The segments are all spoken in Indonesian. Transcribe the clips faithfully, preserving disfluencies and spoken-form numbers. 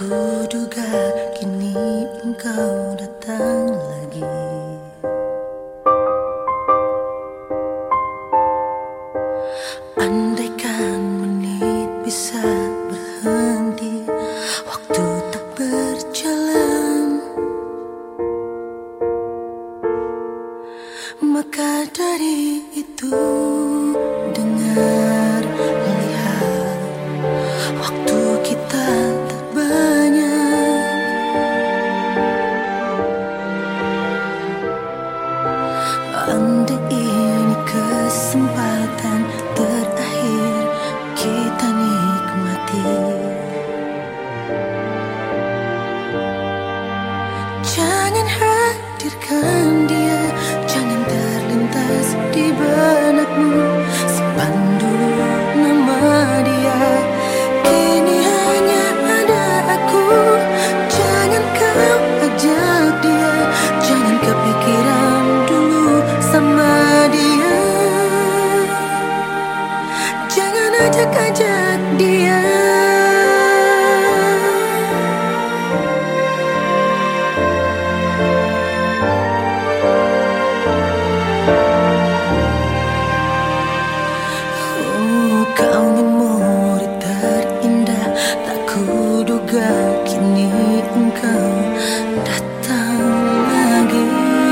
kuduga kini engkau datang lagi. Andaikan menit bisa berhenti, waktu tak berjalan, maka dari itu dengar, lihat, waktu kita tak banyak. Andai ini kesempatan terakhir kita nikmati, jangan hadirkan dia, jangan terlintas di benakmu. Simpan dulu nama dia, kini hanya ada aku. Jangan kau ajak dia, jangan kepikiran dulu sama dia. Jangan ajak-ajak dia. Kau memori terindah, tak kuduga kini engkau datang lagi.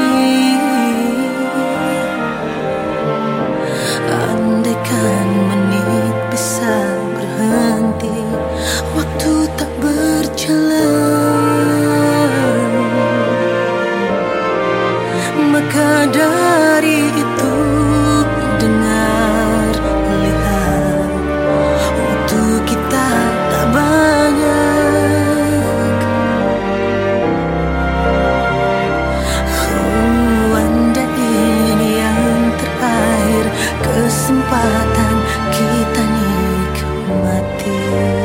Andaikan menit bisa berhenti, waktu tak berjalan, maka dari itu dengar, lihat, waktu kita tak banyak. Oh, andai ini yang terakhir kesempatan kita nikmati.